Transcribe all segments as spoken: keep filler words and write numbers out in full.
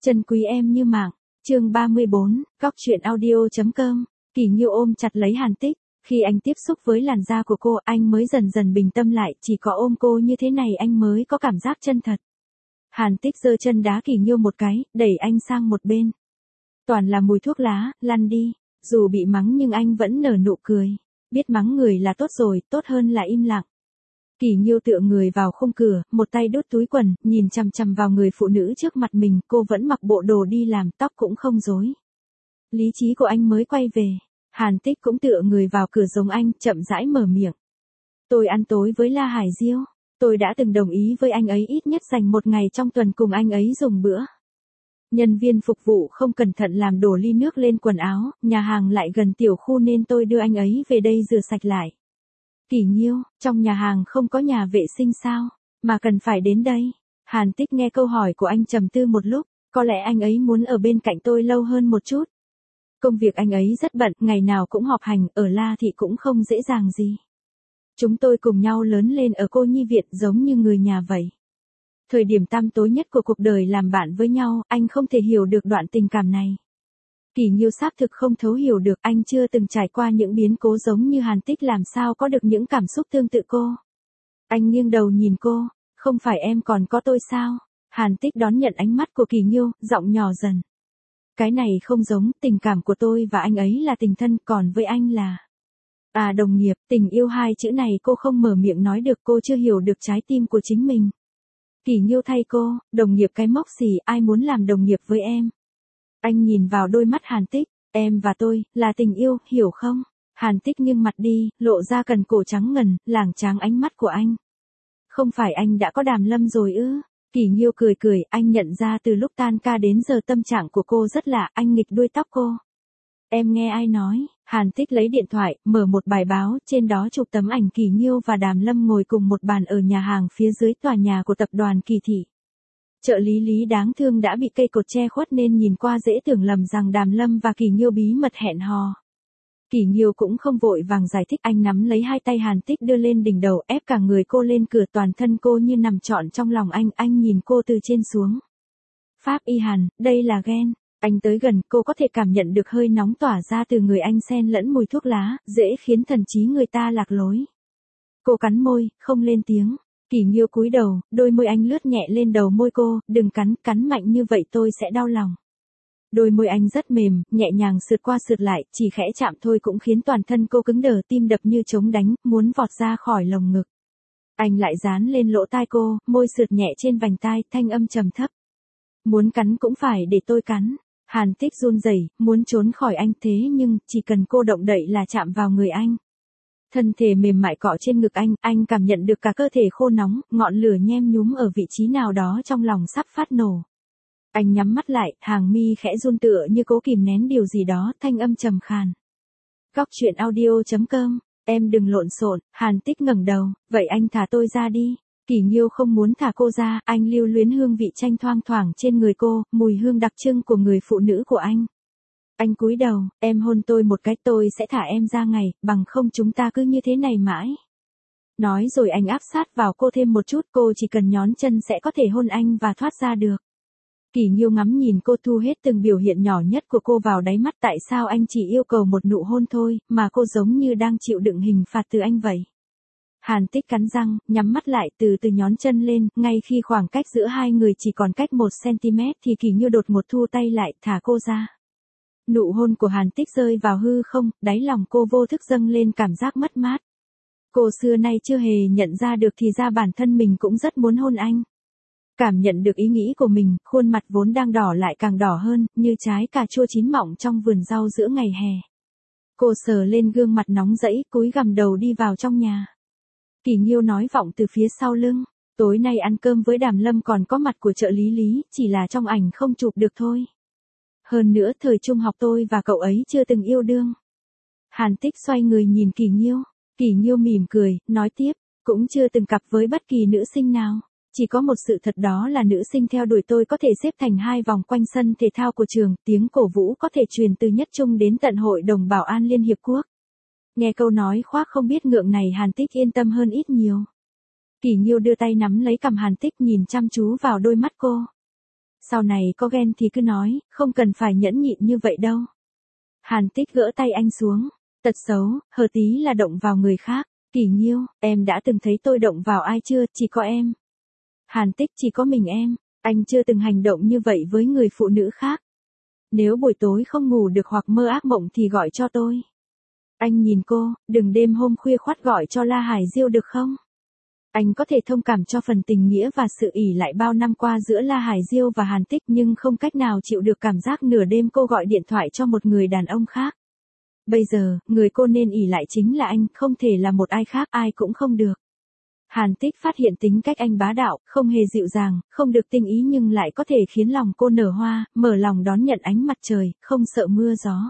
Chân quý em như mạng. Chương ba mươi bốn, góc truyện audio.com. Kỳ Nghiêu ôm chặt lấy Hàn Tích, khi anh tiếp xúc với làn da của cô, anh mới dần dần bình tâm lại, chỉ có ôm cô như thế này anh mới có cảm giác chân thật. Hàn Tích giơ chân đá Kỳ Nghiêu một cái, đẩy anh sang một bên. Toàn là mùi thuốc lá, lăn đi. Dù bị mắng nhưng anh vẫn nở nụ cười. Biết mắng người là tốt rồi, tốt hơn là im lặng. Kỳ Nghiêu tựa người vào khung cửa, một tay đút túi quần, nhìn chằm chằm vào người phụ nữ trước mặt mình, cô vẫn mặc bộ đồ đi làm, tóc cũng không rối. Lý trí của anh mới quay về. Hàn Tích cũng tựa người vào cửa giống anh, chậm rãi mở miệng. Tôi ăn tối với La Hải Diêu. Tôi đã từng đồng ý với anh ấy ít nhất dành một ngày trong tuần cùng anh ấy dùng bữa. Nhân viên phục vụ không cẩn thận làm đổ ly nước lên quần áo, nhà hàng lại gần tiểu khu nên tôi đưa anh ấy về đây rửa sạch lại. Kỳ Nghiêu, trong nhà hàng không có nhà vệ sinh sao, mà cần phải đến đây? Hàn Tích nghe câu hỏi của anh trầm tư một lúc, có lẽ anh ấy muốn ở bên cạnh tôi lâu hơn một chút. Công việc anh ấy rất bận, ngày nào cũng họp hành, ở La Thị cũng không dễ dàng gì. Chúng tôi cùng nhau lớn lên ở cô nhi viện giống như người nhà vậy. Thời điểm tăm tối nhất của cuộc đời làm bạn với nhau, anh không thể hiểu được đoạn tình cảm này. Kỳ Nghiêu xác thực không thấu hiểu được, anh chưa từng trải qua những biến cố giống như Hàn Tích, làm sao có được những cảm xúc tương tự cô. Anh nghiêng đầu nhìn cô, không phải em còn có tôi sao? Hàn Tích đón nhận ánh mắt của Kỳ Nghiêu, giọng nhỏ dần. Cái này không giống, tình cảm của tôi và anh ấy là tình thân, còn với anh là... À đồng nghiệp, tình yêu hai chữ này cô không mở miệng nói được, cô chưa hiểu được trái tim của chính mình. Kỳ Nghiêu thay cô, đồng nghiệp cái móc xì, ai muốn làm đồng nghiệp với em? Anh nhìn vào đôi mắt Hàn Tích, em và tôi, là tình yêu, hiểu không? Hàn Tích nghiêng mặt đi, lộ ra cần cổ trắng ngần, lảng tráng ánh mắt của anh. Không phải anh đã có Đàm Lâm rồi ư? Kỳ Nghiêu cười cười, anh nhận ra từ lúc tan ca đến giờ tâm trạng của cô rất lạ, anh nghịch đuôi tóc cô. Em nghe ai nói? Hàn Tích lấy điện thoại, mở một bài báo, trên đó chụp tấm ảnh Kỳ Nghiêu và Đàm Lâm ngồi cùng một bàn ở nhà hàng phía dưới tòa nhà của tập đoàn Kỳ Thị. Trợ lý Lý đáng thương đã bị cây cột che khuất nên nhìn qua dễ tưởng lầm rằng Đàm Lâm và Kỳ Nghiêu bí mật hẹn hò. Kỳ Nghiêu cũng không vội vàng giải thích, anh nắm lấy hai tay Hàn Tích đưa lên đỉnh đầu, ép cả người cô lên cửa, toàn thân cô như nằm trọn trong lòng anh, anh nhìn cô từ trên xuống. Pháp y Hàn, đây là ghen. Anh tới gần, cô có thể cảm nhận được hơi nóng tỏa ra từ người anh xen lẫn mùi thuốc lá, dễ khiến thần trí người ta lạc lối. Cô cắn môi, không lên tiếng. Kỳ Nghiêu cúi đầu, đôi môi anh lướt nhẹ lên đầu môi cô, đừng cắn, cắn mạnh như vậy tôi sẽ đau lòng. Đôi môi anh rất mềm, nhẹ nhàng sượt qua sượt lại, chỉ khẽ chạm thôi cũng khiến toàn thân cô cứng đờ, tim đập như trống đánh, muốn vọt ra khỏi lồng ngực. Anh lại dán lên lỗ tai cô, môi sượt nhẹ trên vành tai, thanh âm trầm thấp. Muốn cắn cũng phải để tôi cắn. Hàn Tích run rẩy, muốn trốn khỏi anh, thế nhưng, chỉ cần cô động đậy là chạm vào người anh. Thân thể mềm mại cọ trên ngực anh, anh cảm nhận được cả cơ thể khô nóng, ngọn lửa nhem nhúm ở vị trí nào đó trong lòng sắp phát nổ. Anh nhắm mắt lại, hàng mi khẽ run tựa như cố kìm nén điều gì đó, thanh âm trầm khàn. Góc truyện audio.com, em đừng lộn xộn. Hàn Tích ngẩng đầu, vậy anh thả tôi ra đi. Kỳ Nghiêu không muốn thả cô ra, anh lưu luyến hương vị chanh thoang thoảng trên người cô, mùi hương đặc trưng của người phụ nữ của anh. Anh cúi đầu, em hôn tôi một cái tôi sẽ thả em ra ngày, bằng không chúng ta cứ như thế này mãi. Nói rồi anh áp sát vào cô thêm một chút, cô chỉ cần nhón chân sẽ có thể hôn anh và thoát ra được. Kỳ Nghiêu ngắm nhìn cô, thu hết từng biểu hiện nhỏ nhất của cô vào đáy mắt, tại sao anh chỉ yêu cầu một nụ hôn thôi, mà cô giống như đang chịu đựng hình phạt từ anh vậy. Hàn Tích cắn răng, nhắm mắt lại, từ từ nhón chân lên, ngay khi khoảng cách giữa hai người chỉ còn cách một xăng-ti-mét thì Kỳ Nghiêu đột ngột thu tay lại, thả cô ra. Nụ hôn của Hàn Tích rơi vào hư không, đáy lòng cô vô thức dâng lên cảm giác mất mát. Cô xưa nay chưa hề nhận ra được thì ra bản thân mình cũng rất muốn hôn anh. Cảm nhận được ý nghĩ của mình, khuôn mặt vốn đang đỏ lại càng đỏ hơn, như trái cà chua chín mọng trong vườn rau giữa ngày hè. Cô sờ lên gương mặt nóng rẫy, cúi gằm đầu đi vào trong nhà. Kỳ Nghiêu nói vọng từ phía sau lưng, tối nay ăn cơm với Đàm Lâm còn có mặt của trợ lý Lý, chỉ là trong ảnh không chụp được thôi. Hơn nữa thời trung học tôi và cậu ấy chưa từng yêu đương. Hàn Tích xoay người nhìn Kỳ Nghiêu, Kỳ Nghiêu mỉm cười, nói tiếp, cũng chưa từng cặp với bất kỳ nữ sinh nào. Chỉ có một sự thật, đó là nữ sinh theo đuổi tôi có thể xếp thành hai vòng quanh sân thể thao của trường, tiếng cổ vũ có thể truyền từ nhất trung đến tận Hội đồng Bảo an Liên Hiệp Quốc. Nghe câu nói khoác không biết ngượng này, Hàn Tích yên tâm hơn ít nhiều. Kỳ Nghiêu đưa tay nắm lấy cằm Hàn Tích, nhìn chăm chú vào đôi mắt cô. Sau này có ghen thì cứ nói, không cần phải nhẫn nhịn như vậy đâu. Hàn Tích gỡ tay anh xuống. Tật xấu, hờ tí là động vào người khác. Kỷ Nghiêu, em đã từng thấy tôi động vào ai chưa, chỉ có em. Hàn Tích, chỉ có mình em. Anh chưa từng hành động như vậy với người phụ nữ khác. Nếu buổi tối không ngủ được hoặc mơ ác mộng thì gọi cho tôi. Anh nhìn cô, đừng đêm hôm khuya khoắt gọi cho La Hải Diêu được không? Anh có thể thông cảm cho phần tình nghĩa và sự ỷ lại bao năm qua giữa La Hải Diêu và Hàn Tích, nhưng không cách nào chịu được cảm giác nửa đêm cô gọi điện thoại cho một người đàn ông khác. Bây giờ, người cô nên ỷ lại chính là anh, không thể là một ai khác, ai cũng không được. Hàn Tích phát hiện tính cách anh bá đạo, không hề dịu dàng, không được tinh ý nhưng lại có thể khiến lòng cô nở hoa, mở lòng đón nhận ánh mặt trời, không sợ mưa gió.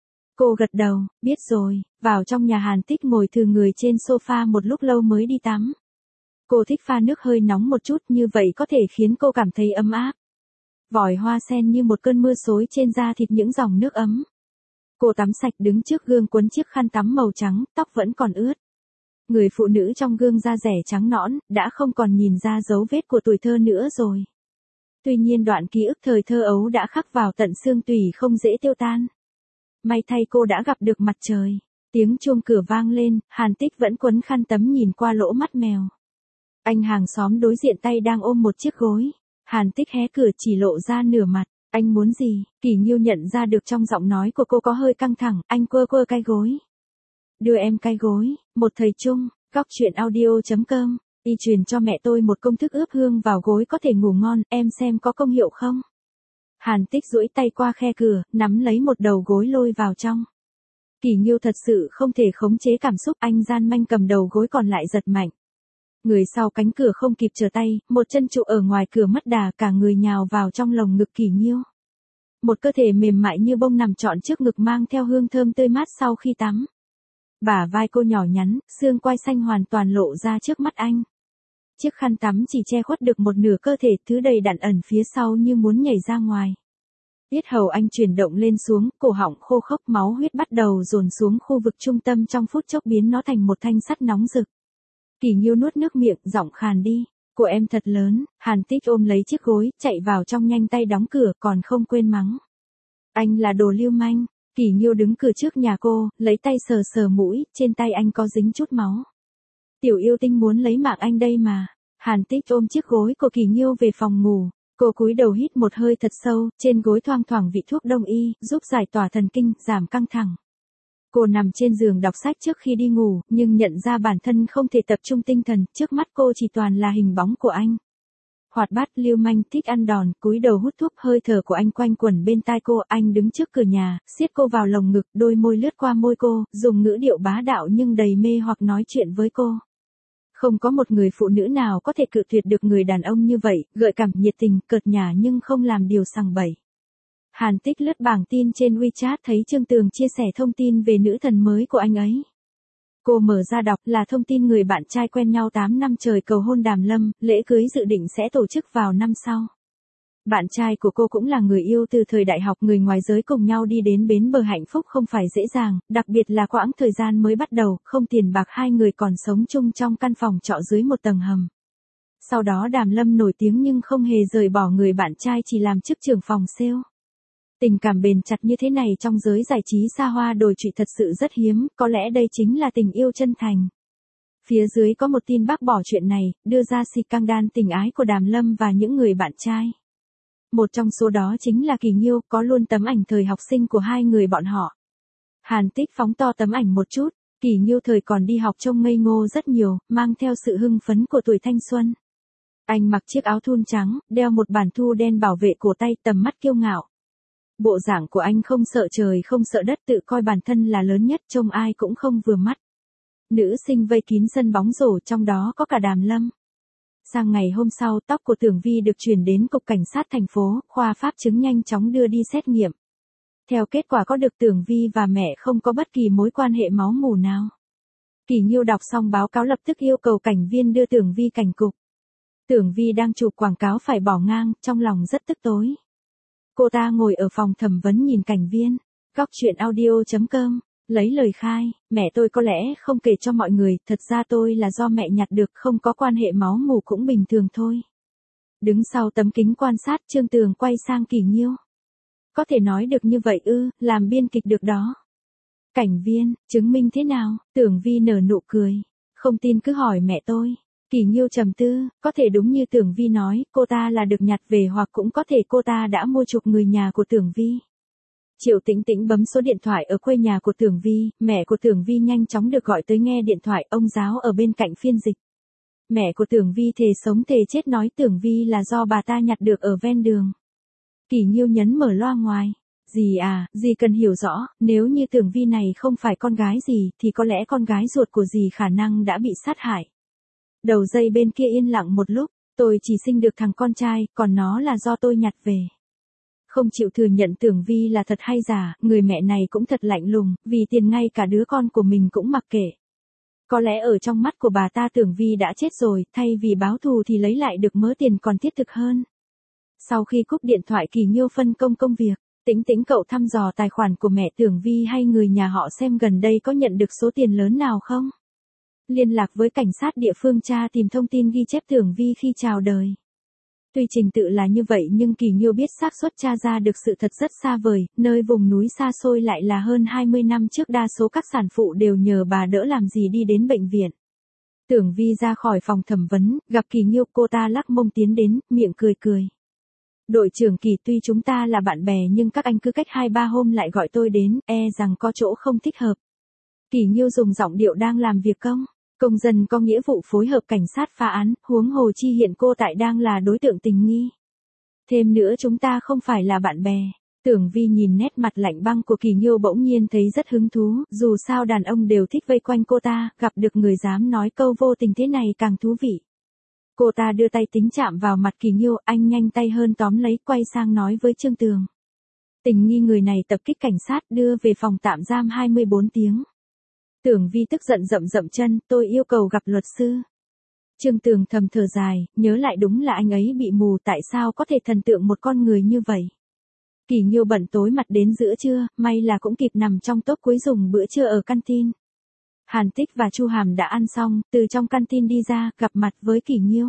Cô gật đầu, biết rồi, vào trong nhà Hàn Tích ngồi thừ người trên sofa một lúc lâu mới đi tắm. Cô thích pha nước hơi nóng một chút, như vậy có thể khiến cô cảm thấy ấm áp. Vòi hoa sen như một cơn mưa xối trên da thịt những dòng nước ấm. Cô tắm sạch đứng trước gương quấn chiếc khăn tắm màu trắng, tóc vẫn còn ướt. Người phụ nữ trong gương da rẻ trắng nõn, đã không còn nhìn ra dấu vết của tuổi thơ nữa rồi. Tuy nhiên đoạn ký ức thời thơ ấu đã khắc vào tận xương tủy không dễ tiêu tan. May thay cô đã gặp được mặt trời. Tiếng chuông cửa vang lên, Hàn Tích vẫn quấn khăn tắm nhìn qua lỗ mắt mèo. Anh hàng xóm đối diện tay đang ôm một chiếc gối. Hàn Tích hé cửa chỉ lộ ra nửa mặt. Anh muốn gì? Kỷ Nghiêu nhận ra được trong giọng nói của cô có hơi căng thẳng, anh quơ quơ cái gối. Đưa em cái gối, một thời trung, góc chuyện audio chấm com, y truyền cho mẹ tôi một công thức ướp hương vào gối có thể ngủ ngon, em xem có công hiệu không? Hàn Tích duỗi tay qua khe cửa, nắm lấy một đầu gối lôi vào trong. Kỷ Nghiêu thật sự không thể khống chế cảm xúc, anh gian manh cầm đầu gối còn lại giật mạnh. Người sau cánh cửa không kịp trở tay, một chân trụ ở ngoài cửa mất đà, cả người nhào vào trong lồng ngực Kỷ Nghiêu. Một cơ thể mềm mại như bông nằm trọn trước ngực mang theo hương thơm tươi mát sau khi tắm. Bả vai cô nhỏ nhắn, xương quai xanh hoàn toàn lộ ra trước mắt anh. Chiếc khăn tắm chỉ che khuất được một nửa cơ thể, thứ đầy đặn ẩn phía sau như muốn nhảy ra ngoài. Yết hầu anh chuyển động lên xuống, cổ họng khô khốc, máu huyết bắt đầu dồn xuống khu vực trung tâm, trong phút chốc biến nó thành một thanh sắt nóng rực. Kỷ Nghiêu nuốt nước miệng, giọng khàn đi. Của em thật lớn. Hàn Tích ôm lấy chiếc gối, chạy vào trong nhanh tay đóng cửa, còn không quên mắng. Anh là đồ lưu manh. Kỷ Nghiêu đứng cửa trước nhà cô, lấy tay sờ sờ mũi, trên tay anh có dính chút máu. Tiểu yêu tinh muốn lấy mạng anh đây mà. Hàn Tích ôm chiếc gối của Kỷ Nghiêu về phòng ngủ. Cô cúi đầu hít một hơi thật sâu, trên gối thoang thoảng vị thuốc đông y, giúp giải tỏa thần kinh, giảm căng thẳng. Cô nằm trên giường đọc sách trước khi đi ngủ, nhưng nhận ra bản thân không thể tập trung tinh thần, trước mắt cô chỉ toàn là hình bóng của anh. Hoạt bát, lưu manh, thích ăn đòn, cúi đầu hút thuốc, hơi thở của anh quanh quẩn bên tai cô, anh đứng trước cửa nhà, siết cô vào lồng ngực, đôi môi lướt qua môi cô, dùng ngữ điệu bá đạo nhưng đầy mê hoặc nói chuyện với cô. Không có một người phụ nữ nào có thể cự tuyệt được người đàn ông như vậy, gợi cảm, nhiệt tình, cợt nhả nhưng không làm điều sằng bậy. Hàn Tích lướt bảng tin trên WeChat thấy Trương Tường chia sẻ thông tin về nữ thần mới của anh ấy. Cô mở ra đọc là thông tin người bạn trai quen nhau tám năm trời cầu hôn Đàm Lâm, lễ cưới dự định sẽ tổ chức vào năm sau. Bạn trai của cô cũng là người yêu từ thời đại học, người ngoài giới cùng nhau đi đến bến bờ hạnh phúc không phải dễ dàng, đặc biệt là quãng thời gian mới bắt đầu, không tiền bạc hai người còn sống chung trong căn phòng trọ dưới một tầng hầm. Sau đó Đàm Lâm nổi tiếng nhưng không hề rời bỏ người bạn trai, chỉ làm chức trưởng phòng sale. Tình cảm bền chặt như thế này trong giới giải trí xa hoa đồi trụy thật sự rất hiếm, có lẽ đây chính là tình yêu chân thành. Phía dưới có một tin bác bỏ chuyện này, đưa ra scandal tình ái của Đàm Lâm và những người bạn trai. Một trong số đó chính là Kỷ Nghiêu, có luôn tấm ảnh thời học sinh của hai người bọn họ. Hàn Tích phóng to tấm ảnh một chút, Kỷ Nghiêu thời còn đi học trông ngây ngô rất nhiều, mang theo sự hưng phấn của tuổi thanh xuân. Anh mặc chiếc áo thun trắng, đeo một bản thu đen bảo vệ cổ tay, tầm mắt kiêu ngạo. Bộ dạng của anh không sợ trời không sợ đất, tự coi bản thân là lớn nhất, trông ai cũng không vừa mắt. Nữ sinh vây kín sân bóng rổ, trong đó có cả Đàm Lâm. Sang ngày hôm sau, tóc của Tưởng Vi được chuyển đến Cục Cảnh sát thành phố, khoa pháp chứng nhanh chóng đưa đi xét nghiệm. Theo kết quả có được Tưởng Vi và mẹ không có bất kỳ mối quan hệ máu mủ nào. Kỷ Nghiêu đọc xong báo cáo lập tức yêu cầu cảnh viên đưa Tưởng Vi cảnh cục. Tưởng Vi đang chụp quảng cáo phải bỏ ngang, trong lòng rất tức tối. Cô ta ngồi ở phòng thẩm vấn nhìn cảnh viên. Góc chuyện audio chấm com, lấy lời khai, mẹ tôi có lẽ không kể cho mọi người, thật ra tôi là do mẹ nhặt được, không có quan hệ máu mủ cũng bình thường thôi. Đứng sau tấm kính quan sát, Trương Tường quay sang Kỳ Nhiêu. Có thể nói được như vậy ư, làm biên kịch được đó. Cảnh viên, chứng minh thế nào? Tưởng Vi nở nụ cười. Không tin cứ hỏi mẹ tôi. Kỳ Nhiêu trầm tư, có thể đúng như Tưởng Vi nói, cô ta là được nhặt về hoặc cũng có thể cô ta đã mua chuộc người nhà của Tưởng Vi. Triệu Tĩnh Tĩnh bấm số điện thoại ở quê nhà của Tưởng Vi, mẹ của Tưởng Vi nhanh chóng được gọi tới nghe điện thoại, ông giáo ở bên cạnh phiên dịch. Mẹ của Tưởng Vi thề sống thề chết nói Tưởng Vi là do bà ta nhặt được ở ven đường. Kỳ Nhiêu nhấn mở loa ngoài. Dì à, dì cần hiểu rõ, nếu như Tưởng Vi này không phải con gái dì, thì có lẽ con gái ruột của dì khả năng đã bị sát hại. Đầu dây bên kia yên lặng một lúc, tôi chỉ sinh được thằng con trai, còn nó là do tôi nhặt về. Không chịu thừa nhận Tưởng Vi là thật hay giả, người mẹ này cũng thật lạnh lùng, vì tiền ngay cả đứa con của mình cũng mặc kệ. Có lẽ ở trong mắt của bà ta Tưởng Vi đã chết rồi, thay vì báo thù thì lấy lại được mớ tiền còn thiết thực hơn. Sau khi cúp điện thoại, Kỳ Nhiêu phân công công việc. Tĩnh Tĩnh cậu thăm dò tài khoản của mẹ Tưởng Vi hay người nhà họ xem gần đây có nhận được số tiền lớn nào không? Liên lạc với cảnh sát địa phương tra tìm thông tin ghi chép Tưởng Vi khi chào đời. Tuy trình tự là như vậy nhưng Kỳ Nhiêu biết xác suất tra ra được sự thật rất xa vời, nơi vùng núi xa xôi lại là hơn hai mươi năm trước đa số các sản phụ đều nhờ bà đỡ làm gì đi đến bệnh viện. Tưởng Vi ra khỏi phòng thẩm vấn, gặp Kỳ Nhiêu, cô ta lắc mông tiến đến, miệng cười cười. Đội trưởng Kỳ, tuy chúng ta là bạn bè nhưng các anh cứ cách hai ba hôm lại gọi tôi đến, e rằng có chỗ không thích hợp. Kỳ Nhiêu dùng giọng điệu đang làm việc công. Công dân có nghĩa vụ phối hợp cảnh sát phá án, huống hồ chi hiện cô tại đang là đối tượng tình nghi. Thêm nữa chúng ta không phải là bạn bè. Tưởng Vi nhìn nét mặt lạnh băng của Kỳ Nhiêu bỗng nhiên thấy rất hứng thú, dù sao đàn ông đều thích vây quanh cô ta, gặp được người dám nói câu vô tình thế này càng thú vị. Cô ta đưa tay tính chạm vào mặt Kỳ Nhiêu, anh nhanh tay hơn tóm lấy, quay sang nói với Trương Tường. Tình nghi người này tập kích cảnh sát, đưa về phòng tạm giam hai mươi bốn tiếng. Tưởng Vi tức giận dậm dậm chân, tôi yêu cầu gặp luật sư. Trương Tường thầm thở dài, nhớ lại đúng là anh ấy bị mù, tại sao có thể thần tượng một con người như vậy. Kỳ Nhiêu bận tối mặt đến giữa trưa, may là cũng kịp nằm trong tốp cuối dùng bữa trưa ở canteen. Hàn Tích và Chu Hàm đã ăn xong, từ trong canteen đi ra, gặp mặt với Kỳ Nhiêu.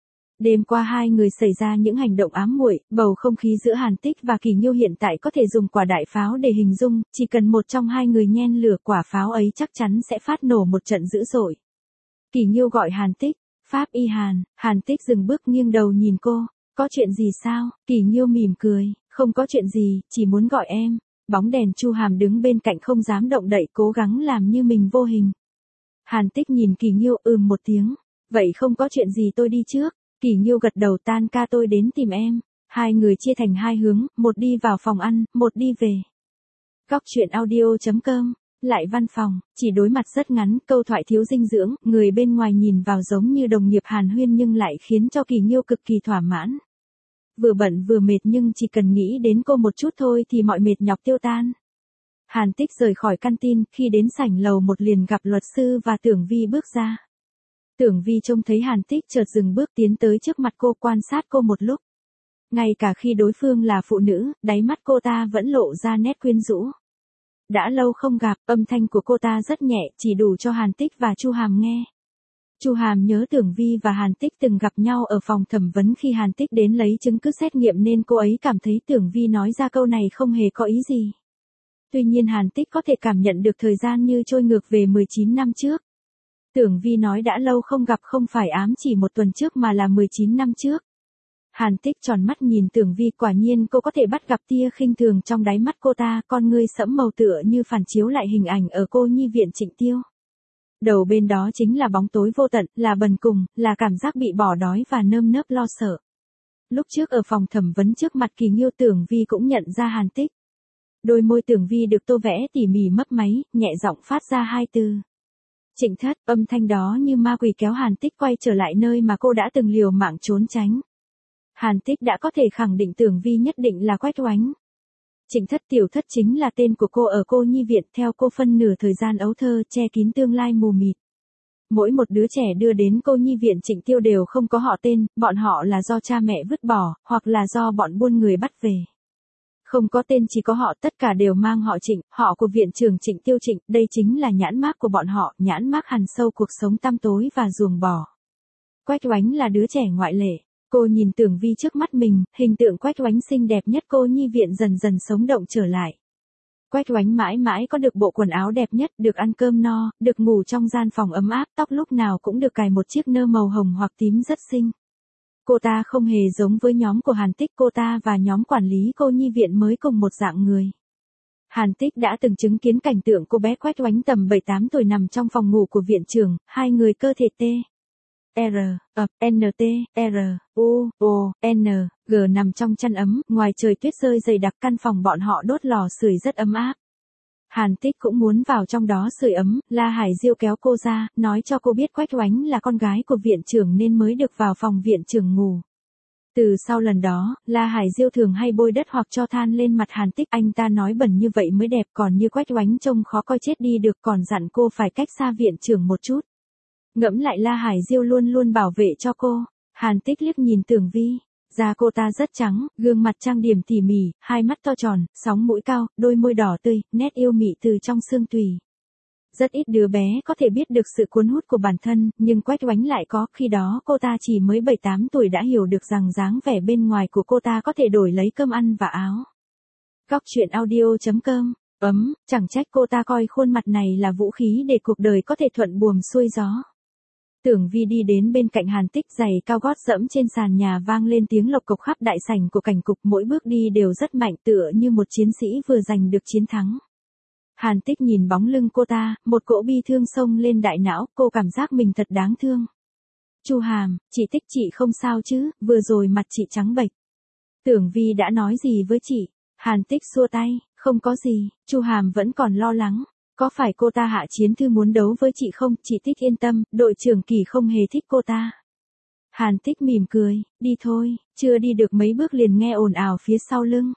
Đêm qua hai người xảy ra những hành động ám muội, bầu không khí giữa Hàn Tích và Kỳ Nhiêu hiện tại có thể dùng quả đại pháo để hình dung, chỉ cần một trong hai người nhen lửa, quả pháo ấy chắc chắn sẽ phát nổ một trận dữ dội. Kỳ Nhiêu gọi Hàn Tích, Pháp y Hàn, Hàn Tích dừng bước nghiêng đầu nhìn cô, có chuyện gì sao? Kỳ Nhiêu mỉm cười, không có chuyện gì, chỉ muốn gọi em. Bóng đèn. Chu Hàm đứng bên cạnh không dám động đậy, cố gắng làm như mình vô hình. Hàn Tích nhìn Kỳ Nhiêu, ừm một tiếng, vậy không có chuyện gì tôi đi trước. Kỳ Nhiêu gật đầu, tan ca tôi đến tìm em. Hai người chia thành hai hướng, một đi vào phòng ăn, một đi về. Góc truyện audio chấm com, lại văn phòng, chỉ đối mặt rất ngắn, câu thoại thiếu dinh dưỡng, người bên ngoài nhìn vào giống như đồng nghiệp hàn huyên nhưng lại khiến cho Kỳ Nhiêu cực kỳ thỏa mãn. Vừa bận vừa mệt nhưng chỉ cần nghĩ đến cô một chút thôi thì mọi mệt nhọc tiêu tan. Hàn Tích rời khỏi canteen, khi đến sảnh lầu một liền gặp luật sư và Tưởng Vi bước ra. Tưởng Vi trông thấy Hàn Tích chợt dừng bước tiến tới trước mặt cô, quan sát cô một lúc. Ngay cả khi đối phương là phụ nữ, đáy mắt cô ta vẫn lộ ra nét quyến rũ. Đã lâu không gặp, âm thanh của cô ta rất nhẹ, chỉ đủ cho Hàn Tích và Chu Hàm nghe. Chu Hàm nhớ Tưởng Vi và Hàn Tích từng gặp nhau ở phòng thẩm vấn khi Hàn Tích đến lấy chứng cứ xét nghiệm nên cô ấy cảm thấy Tưởng Vi nói ra câu này không hề có ý gì. Tuy nhiên Hàn Tích có thể cảm nhận được thời gian như trôi ngược về mười chín năm trước. Tưởng Vi nói đã lâu không gặp không phải ám chỉ một tuần trước mà là mười chín năm trước. Hàn Tích tròn mắt nhìn Tưởng Vi, quả nhiên cô có thể bắt gặp tia khinh thường trong đáy mắt cô ta, con ngươi sẫm màu tựa như phản chiếu lại hình ảnh ở cô nhi viện Trịnh Tiêu. Đầu bên đó chính là bóng tối vô tận, là bần cùng, là cảm giác bị bỏ đói và nơm nớp lo sợ. Lúc trước ở phòng thẩm vấn trước mặt Kỳ Nhiêu, Tưởng Vi cũng nhận ra Hàn Tích. Đôi môi Tưởng Vi được tô vẽ tỉ mỉ mấp máy, nhẹ giọng phát ra hai từ. Trịnh Thất, âm thanh đó như ma quỷ kéo Hàn Tích quay trở lại nơi mà cô đã từng liều mạng trốn tránh. Hàn Tích đã có thể khẳng định Tưởng Vi nhất định là Quách Oánh. Trịnh Thất, Tiểu Thất chính là tên của cô ở cô nhi viện, theo cô phân nửa thời gian ấu thơ che kín tương lai mù mịt. Mỗi một đứa trẻ đưa đến cô nhi viện Trịnh Tiêu đều không có họ tên, bọn họ là do cha mẹ vứt bỏ, hoặc là do bọn buôn người bắt về. Không có tên chỉ có họ, tất cả đều mang họ Trịnh, họ của viện trưởng Trịnh Tiêu Trịnh, đây chính là nhãn mác của bọn họ, nhãn mác hằn sâu cuộc sống tăm tối và ruồng bỏ. Quách Oánh là đứa trẻ ngoại lệ. Cô nhìn Tưởng Vi trước mắt mình, hình tượng Quách Oánh xinh đẹp nhất cô nhi viện dần dần sống động trở lại. Quách Oánh mãi mãi có được bộ quần áo đẹp nhất, được ăn cơm no, được ngủ trong gian phòng ấm áp, tóc lúc nào cũng được cài một chiếc nơ màu hồng hoặc tím rất xinh. Cô ta không hề giống với nhóm của Hàn Tích, cô ta và nhóm quản lý cô nhi viện mới cùng một dạng người. Hàn Tích đã từng chứng kiến cảnh tượng cô bé Quách Oánh tầm bảy tám tuổi nằm trong phòng ngủ của viện trưởng, hai người cơ thể T. R, ập, N T, R, U, O, N, G nằm trong chăn ấm, ngoài trời tuyết rơi dày đặc, căn phòng bọn họ đốt lò sưởi rất ấm áp. Hàn Tích cũng muốn vào trong đó sưởi ấm, La Hải Diêu kéo cô ra, nói cho cô biết Quách Oánh là con gái của viện trưởng nên mới được vào phòng viện trưởng ngủ. Từ sau lần đó, La Hải Diêu thường hay bôi đất hoặc cho than lên mặt Hàn Tích, anh ta nói bẩn như vậy mới đẹp, còn như Quách Oánh trông khó coi chết đi được, còn dặn cô phải cách xa viện trưởng một chút. Ngẫm lại La Hải Diêu luôn luôn bảo vệ cho cô. Hàn Tích liếc nhìn Tưởng Vi, da cô ta rất trắng, gương mặt trang điểm tỉ mỉ, hai mắt to tròn, sóng mũi cao, đôi môi đỏ tươi, nét yêu mị từ trong xương tùy. Rất ít đứa bé có thể biết được sự cuốn hút của bản thân, nhưng Quách Oánh lại có, khi đó cô ta chỉ mới bảy tám tuổi đã hiểu được rằng dáng vẻ bên ngoài của cô ta có thể đổi lấy cơm ăn và áo. Góc truyện audio chấm com. Ấm, chẳng trách cô ta coi khuôn mặt này là vũ khí để cuộc đời có thể thuận buồm xuôi gió. Tưởng Vi đi đến bên cạnh Hàn Tích, giày cao gót dẫm trên sàn nhà vang lên tiếng lộc cộc khắp đại sảnh của cảnh cục, mỗi bước đi đều rất mạnh, tựa như một chiến sĩ vừa giành được chiến thắng. Hàn Tích nhìn bóng lưng cô ta, một cỗ bi thương xông lên đại não, cô cảm giác mình thật đáng thương. Chu Hàm, chị Tích chị không sao chứ, vừa rồi mặt chị trắng bệch. Tưởng Vi đã nói gì với chị? Hàn Tích xua tay, không có gì. Chu Hàm vẫn còn lo lắng. Có phải cô ta Hạ Chiến Thư muốn đấu với chị không? Chị Tích yên tâm, đội trưởng Kỳ không hề thích cô ta. Hàn Tích mỉm cười, đi thôi, chưa đi được mấy bước liền nghe ồn ào phía sau lưng.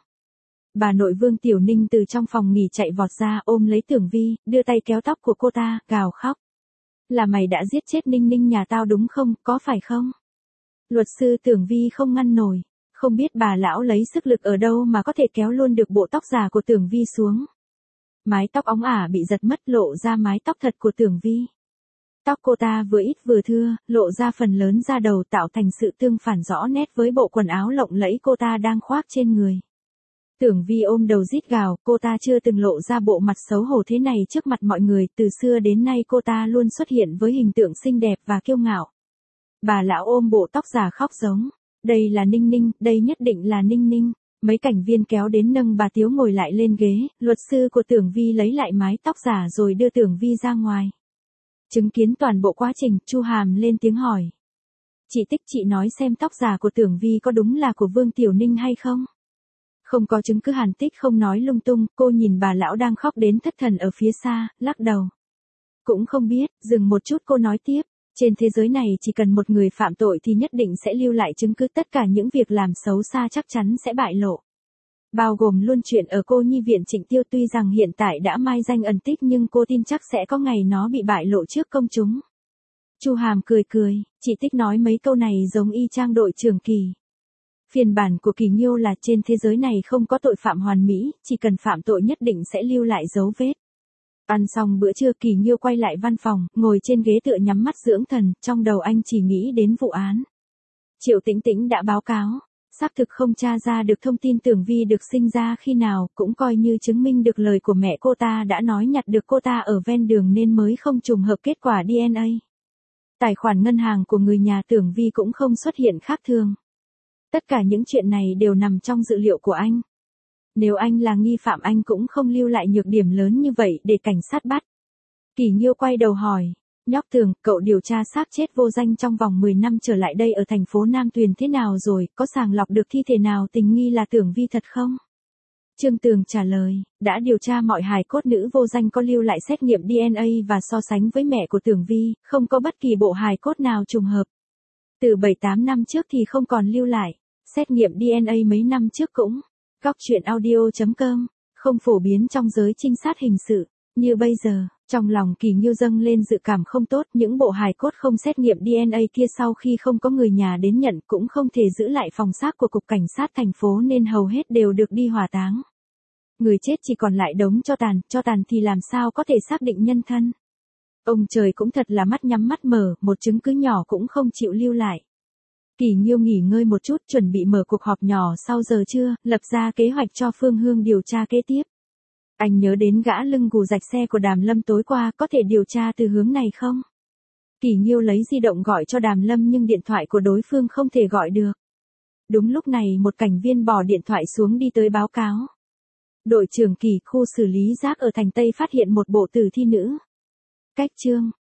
Bà nội Vương Tiểu Ninh từ trong phòng nghỉ chạy vọt ra, ôm lấy Tưởng Vi, đưa tay kéo tóc của cô ta, gào khóc. Là mày đã giết chết Ninh Ninh nhà tao đúng không, có phải không? Luật sư Tưởng Vi không ngăn nổi, không biết bà lão lấy sức lực ở đâu mà có thể kéo luôn được bộ tóc già của Tưởng Vi xuống. Mái tóc óng ả bị giật mất, lộ ra mái tóc thật của Tưởng Vi. Tóc cô ta vừa ít vừa thưa, lộ ra phần lớn da đầu, tạo thành sự tương phản rõ nét với bộ quần áo lộng lẫy cô ta đang khoác trên người. Tưởng Vi ôm đầu rít gào, cô ta chưa từng lộ ra bộ mặt xấu hổ thế này trước mặt mọi người, từ xưa đến nay cô ta luôn xuất hiện với hình tượng xinh đẹp và kiêu ngạo. Bà lão ôm bộ tóc già khóc giống, đây là Ninh Ninh, đây nhất định là Ninh Ninh. Mấy cảnh viên kéo đến nâng bà Tiếu ngồi lại lên ghế, luật sư của Tưởng Vi lấy lại mái tóc giả rồi đưa Tưởng Vi ra ngoài. Chứng kiến toàn bộ quá trình, Chu Hàm lên tiếng hỏi. Chị Tích, chị nói xem tóc giả của Tưởng Vi có đúng là của Vương Tiểu Ninh hay không? Không có chứng cứ. Hàn Tích không nói lung tung, cô nhìn bà lão đang khóc đến thất thần ở phía xa, lắc đầu. Cũng không biết, dừng một chút cô nói tiếp. Trên thế giới này chỉ cần một người phạm tội thì nhất định sẽ lưu lại chứng cứ, tất cả những việc làm xấu xa chắc chắn sẽ bại lộ. Bao gồm luôn chuyện ở cô nhi viện Trịnh Tiêu, tuy rằng hiện tại đã mai danh ẩn tích nhưng cô tin chắc sẽ có ngày nó bị bại lộ trước công chúng. Chu Hàm cười cười, chị Tích nói mấy câu này giống y chang đội trưởng Kỳ. Phiên bản của Kỳ Nghiêu là trên thế giới này không có tội phạm hoàn mỹ, chỉ cần phạm tội nhất định sẽ lưu lại dấu vết. Ăn xong bữa trưa, Kỳ Nghiêu quay lại văn phòng, ngồi trên ghế tựa nhắm mắt dưỡng thần, trong đầu anh chỉ nghĩ đến vụ án. Triệu Tĩnh Tĩnh đã báo cáo, xác thực không tra ra được thông tin Tưởng Vi được sinh ra khi nào, cũng coi như chứng minh được lời của mẹ cô ta đã nói nhặt được cô ta ở ven đường nên mới không trùng hợp kết quả đê en a. Tài khoản ngân hàng của người nhà Tưởng Vi cũng không xuất hiện khác thường. Tất cả những chuyện này đều nằm trong dự liệu của anh. Nếu anh là nghi phạm anh cũng không lưu lại nhược điểm lớn như vậy để cảnh sát bắt. Kỳ Nghiêu quay đầu hỏi, nhóc Tường, cậu điều tra xác chết vô danh trong vòng mười năm trở lại đây ở thành phố Nam Tuyền thế nào rồi, có sàng lọc được thi thể nào tình nghi là Tưởng Vi thật không? Trương Tường trả lời, đã điều tra mọi hài cốt nữ vô danh, có lưu lại xét nghiệm đê en a và so sánh với mẹ của Tưởng Vi, không có bất kỳ bộ hài cốt nào trùng hợp. Từ bảy tám năm trước thì không còn lưu lại, xét nghiệm đê en a mấy năm trước cũng. Góc truyện audio chấm com, không phổ biến trong giới trinh sát hình sự, như bây giờ, trong lòng Kỳ Nghiêu dâng lên dự cảm không tốt, những bộ hài cốt không xét nghiệm đê en a kia sau khi không có người nhà đến nhận cũng không thể giữ lại phòng xác của Cục Cảnh sát thành phố nên hầu hết đều được đi hỏa táng. Người chết chỉ còn lại đống tro tàn, tro tàn thì làm sao có thể xác định nhân thân. Ông trời cũng thật là mắt nhắm mắt mở, một chứng cứ nhỏ cũng không chịu lưu lại. Kỳ Nhiêu nghỉ ngơi một chút, chuẩn bị mở cuộc họp nhỏ sau giờ trưa, lập ra kế hoạch cho Phương Hương điều tra kế tiếp. Anh nhớ đến gã lưng gù rạch xe của Đàm Lâm tối qua, có thể điều tra từ hướng này không? Kỳ Nhiêu lấy di động gọi cho Đàm Lâm nhưng điện thoại của đối phương không thể gọi được. Đúng lúc này một cảnh viên bỏ điện thoại xuống đi tới báo cáo. Đội trưởng Kỳ, khu xử lý rác ở thành Tây phát hiện một bộ tử thi nữ. Cách chương